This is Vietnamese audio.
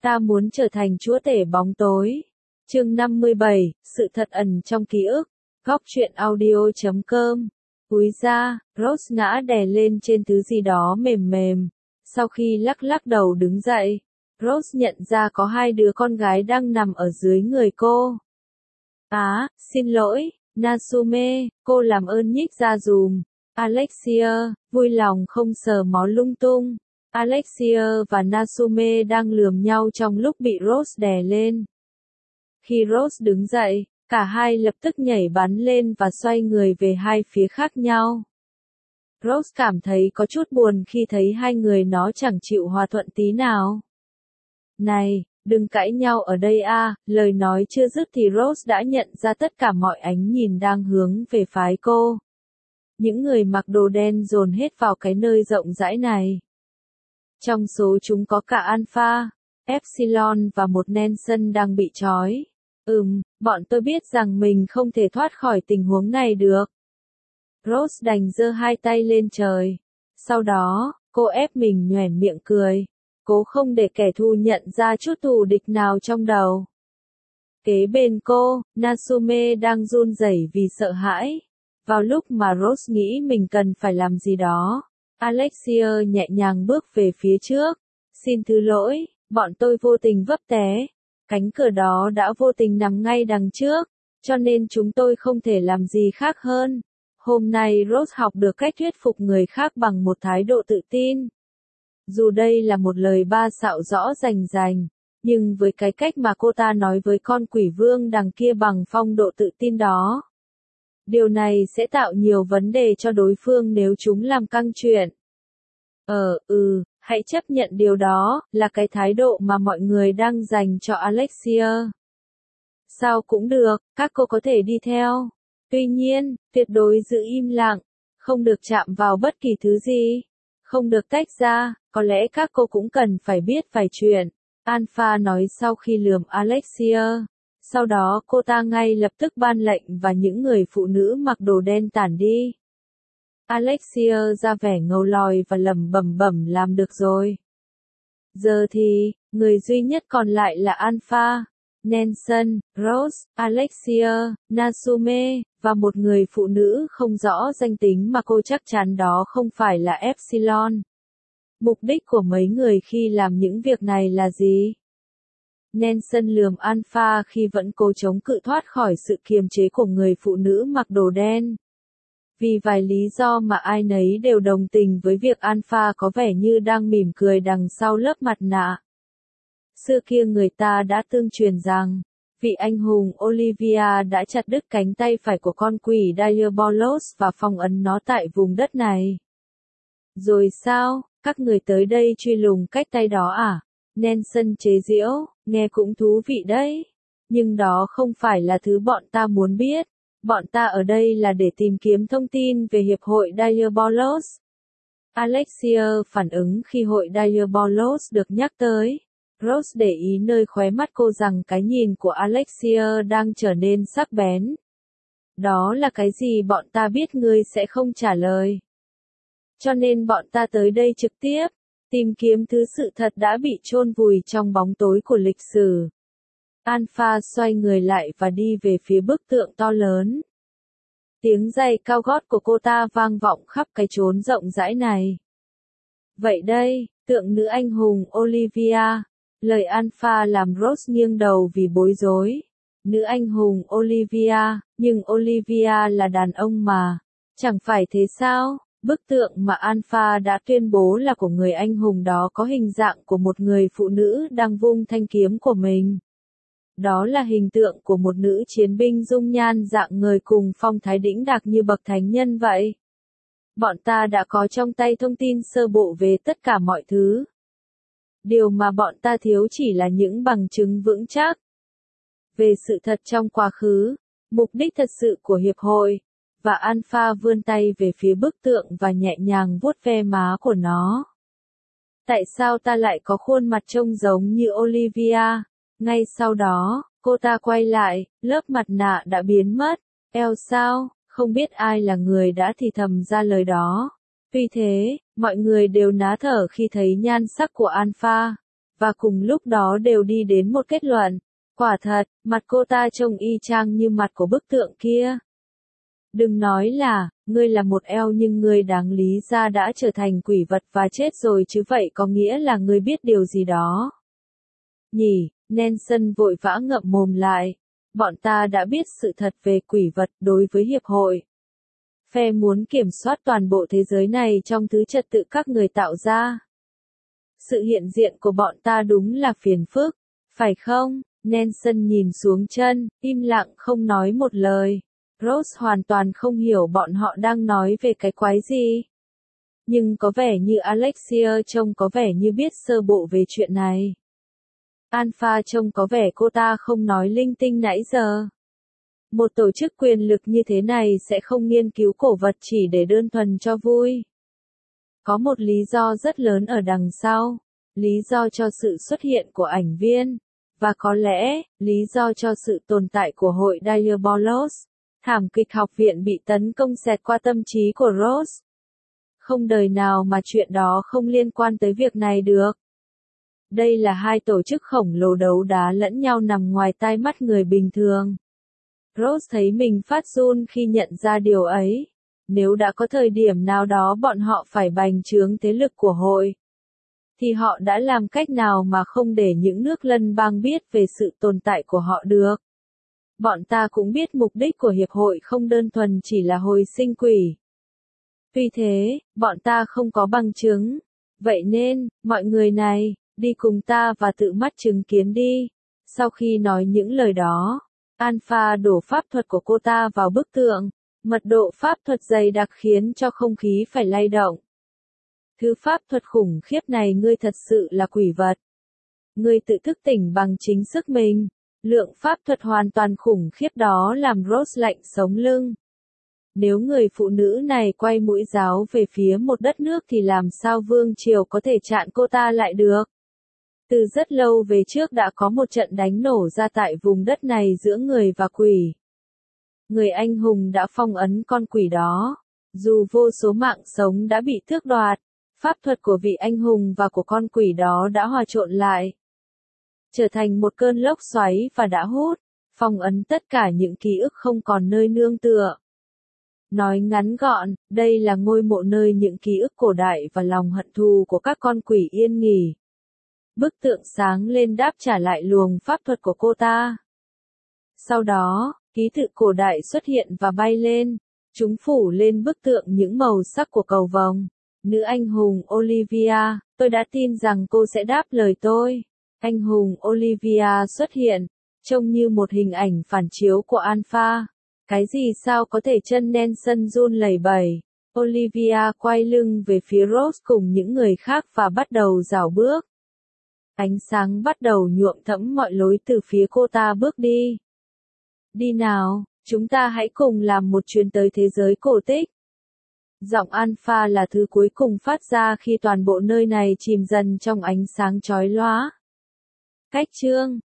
Ta muốn trở thành chúa tể bóng tối. Chương 57, sự thật ẩn trong ký ức. Góc truyện audio.com. Cúi ra, Rose ngã đè lên trên thứ gì đó mềm mềm. Sau khi lắc lắc đầu đứng dậy, Rose nhận ra có hai đứa con gái đang nằm ở dưới người cô. Xin lỗi, Natsume, cô làm ơn nhích ra dùm. Alexia, vui lòng không sờ mó lung tung. Alexia và Natsume đang lườm nhau trong lúc bị Rose đè lên. Khi Rose đứng dậy, cả hai lập tức nhảy bắn lên và xoay người về hai phía khác nhau. Rose cảm thấy có chút buồn khi thấy hai người nó chẳng chịu hòa thuận tí nào. Này, đừng cãi nhau ở đây à, lời nói chưa dứt thì Rose đã nhận ra tất cả mọi ánh nhìn đang hướng về phái cô. Những người mặc đồ đen dồn hết vào cái nơi rộng rãi này. Trong số chúng có cả Alpha, Epsilon và một Nelson đang bị trói. Bọn tôi biết rằng mình không thể thoát khỏi tình huống này được. Rose đành giơ hai tay lên trời. Sau đó, cô ép mình nhoẻn miệng cười. Cố không để kẻ thù nhận ra chút thù địch nào trong đầu. Kế bên cô, Natsume đang run rẩy vì sợ hãi. Vào lúc mà Rose nghĩ mình cần phải làm gì đó, Alexia nhẹ nhàng bước về phía trước. Xin thứ lỗi, bọn tôi vô tình vấp té. Cánh cửa đó đã vô tình nằm ngay đằng trước, cho nên chúng tôi không thể làm gì khác hơn. Hôm nay Rose học được cách thuyết phục người khác bằng một thái độ tự tin. Dù đây là một lời ba xạo rõ rành rành, nhưng với cái cách mà cô ta nói với con quỷ vương đằng kia bằng phong độ tự tin đó, điều này sẽ tạo nhiều vấn đề cho đối phương nếu chúng làm căng chuyện. Hãy chấp nhận điều đó, là cái thái độ mà mọi người đang dành cho Alexia. Sao cũng được, các cô có thể đi theo. Tuy nhiên, tuyệt đối giữ im lặng, không được chạm vào bất kỳ thứ gì, không được tách ra, có lẽ các cô cũng cần phải biết vài chuyện. Alpha nói sau khi lườm Alexia. Sau đó cô ta ngay lập tức ban lệnh và những người phụ nữ mặc đồ đen tản đi. Alexia ra vẻ ngầu lòi và lẩm bẩm làm được rồi. Giờ thì, người duy nhất còn lại là Alpha, Nelson, Rose, Alexia, Natsume, và một người phụ nữ không rõ danh tính mà cô chắc chắn đó không phải là Epsilon. Mục đích của mấy người khi làm những việc này là gì? Nelson lườm Alpha khi vẫn cố chống cự thoát khỏi sự kiềm chế của người phụ nữ mặc đồ đen. Vì vài lý do mà ai nấy đều đồng tình với việc Alpha có vẻ như đang mỉm cười đằng sau lớp mặt nạ. Xưa kia người ta đã tương truyền rằng, vị anh hùng Olivia đã chặt đứt cánh tay phải của con quỷ Diabolos và phong ấn nó tại vùng đất này. Rồi sao, các người tới đây truy lùng cách tay đó à? Nelson chế giễu, nghe cũng thú vị đấy. Nhưng đó không phải là thứ bọn ta muốn biết. Bọn ta ở đây là để tìm kiếm thông tin về Hiệp hội Diabolos. Alexia phản ứng khi hội Diabolos được nhắc tới. Rose để ý nơi khóe mắt cô rằng cái nhìn của Alexia đang trở nên sắc bén. Đó là cái gì bọn ta biết ngươi sẽ không trả lời. Cho nên bọn ta tới đây trực tiếp, tìm kiếm thứ sự thật đã bị chôn vùi trong bóng tối của lịch sử. Alpha xoay người lại và đi về phía bức tượng to lớn. Tiếng giày cao gót của cô ta vang vọng khắp cái chốn rộng rãi này. Vậy đây, tượng nữ anh hùng Olivia. Lời Alpha làm Rose nghiêng đầu vì bối rối. Nữ anh hùng Olivia, nhưng Olivia là đàn ông mà. Chẳng phải thế sao? Bức tượng mà Alpha đã tuyên bố là của người anh hùng đó có hình dạng của một người phụ nữ đang vung thanh kiếm của mình. Đó là hình tượng của một nữ chiến binh dung nhan dạng người cùng phong thái đĩnh đạc như bậc thánh nhân vậy. Bọn ta đã có trong tay thông tin sơ bộ về tất cả mọi thứ. Điều mà bọn ta thiếu chỉ là những bằng chứng vững chắc về sự thật trong quá khứ, mục đích thật sự của hiệp hội. Và Alpha vươn tay về phía bức tượng và nhẹ nhàng vuốt ve má của nó. Tại sao ta lại có khuôn mặt trông giống như Olivia? Ngay sau đó, cô ta quay lại, lớp mặt nạ đã biến mất. Eo sao, không biết ai là người đã thì thầm ra lời đó. Tuy thế, mọi người đều ná thở khi thấy nhan sắc của Alpha. và cùng lúc đó đều đi đến một kết luận. Quả thật, mặt cô ta trông y chang như mặt của bức tượng kia. Đừng nói là, ngươi là một eo nhưng ngươi đáng lý ra đã trở thành quỷ vật và chết rồi chứ vậy có nghĩa là ngươi biết điều gì đó. Nhỉ, Nelson vội vã ngậm mồm lại. Bọn ta đã biết sự thật về quỷ vật đối với hiệp hội. Phe muốn kiểm soát toàn bộ thế giới này trong thứ trật tự các người tạo ra. Sự hiện diện của bọn ta đúng là phiền phức, phải không? Nelson nhìn xuống chân, im lặng không nói một lời. Rose hoàn toàn không hiểu bọn họ đang nói về cái quái gì. Nhưng có vẻ như Alexia trông có vẻ như biết sơ bộ về chuyện này. Alpha trông có vẻ cô ta không nói linh tinh nãy giờ. Một tổ chức quyền lực như thế này sẽ không nghiên cứu cổ vật chỉ để đơn thuần cho vui. Có một lý do rất lớn ở đằng sau. Lý do cho sự xuất hiện của ảnh viên. Và có lẽ, lý do cho sự tồn tại của hội Diabolos. Thảm kịch học viện bị tấn công xẹt qua tâm trí của Rose. Không đời nào mà chuyện đó không liên quan tới việc này được. Đây là hai tổ chức khổng lồ đấu đá lẫn nhau nằm ngoài tai mắt người bình thường. Rose thấy mình phát run khi nhận ra điều ấy. Nếu đã có thời điểm nào đó bọn họ phải bành trướng thế lực của hội, thì họ đã làm cách nào mà không để những nước lân bang biết về sự tồn tại của họ được. Bọn ta cũng biết mục đích của hiệp hội không đơn thuần chỉ là hồi sinh quỷ. Tuy thế, bọn ta không có bằng chứng. Vậy nên, mọi người này, đi cùng ta và tự mắt chứng kiến đi. Sau khi nói những lời đó, Alpha đổ pháp thuật của cô ta vào bức tượng. Mật độ pháp thuật dày đặc khiến cho không khí phải lay động. Thứ pháp thuật khủng khiếp này ngươi thật sự là quỷ vật. Ngươi tự thức tỉnh bằng chính sức mình. Lượng pháp thuật hoàn toàn khủng khiếp đó làm Rose lạnh sống lưng. Nếu người phụ nữ này quay mũi giáo về phía một đất nước thì làm sao vương triều có thể chặn cô ta lại được? Từ rất lâu về trước đã có một trận đánh nổ ra tại vùng đất này giữa người và quỷ. Người anh hùng đã phong ấn con quỷ đó. Dù vô số mạng sống đã bị tước đoạt, pháp thuật của vị anh hùng và của con quỷ đó đã hòa trộn lại. Trở thành một cơn lốc xoáy và đã hút, phong ấn tất cả những ký ức không còn nơi nương tựa. Nói ngắn gọn, đây là ngôi mộ nơi những ký ức cổ đại và lòng hận thù của các con quỷ yên nghỉ. Bức tượng sáng lên đáp trả lại luồng pháp thuật của cô ta. Sau đó, ký tự cổ đại xuất hiện và bay lên. Chúng phủ lên bức tượng những màu sắc của cầu vồng. Nữ anh hùng Olivia, tôi đã tin rằng cô sẽ đáp lời tôi. Anh hùng Olivia xuất hiện, trông như một hình ảnh phản chiếu của Alpha. Cái gì sao có thể chân Nelson run lẩy bẩy. Olivia quay lưng về phía Rose cùng những người khác và bắt đầu rảo bước. Ánh sáng bắt đầu nhuộm thẫm mọi lối từ phía cô ta bước đi. Đi nào, chúng ta hãy cùng làm một chuyến tới thế giới cổ tích. Giọng Alpha là thứ cuối cùng phát ra khi toàn bộ nơi này chìm dần trong ánh sáng chói lóa. Cách chương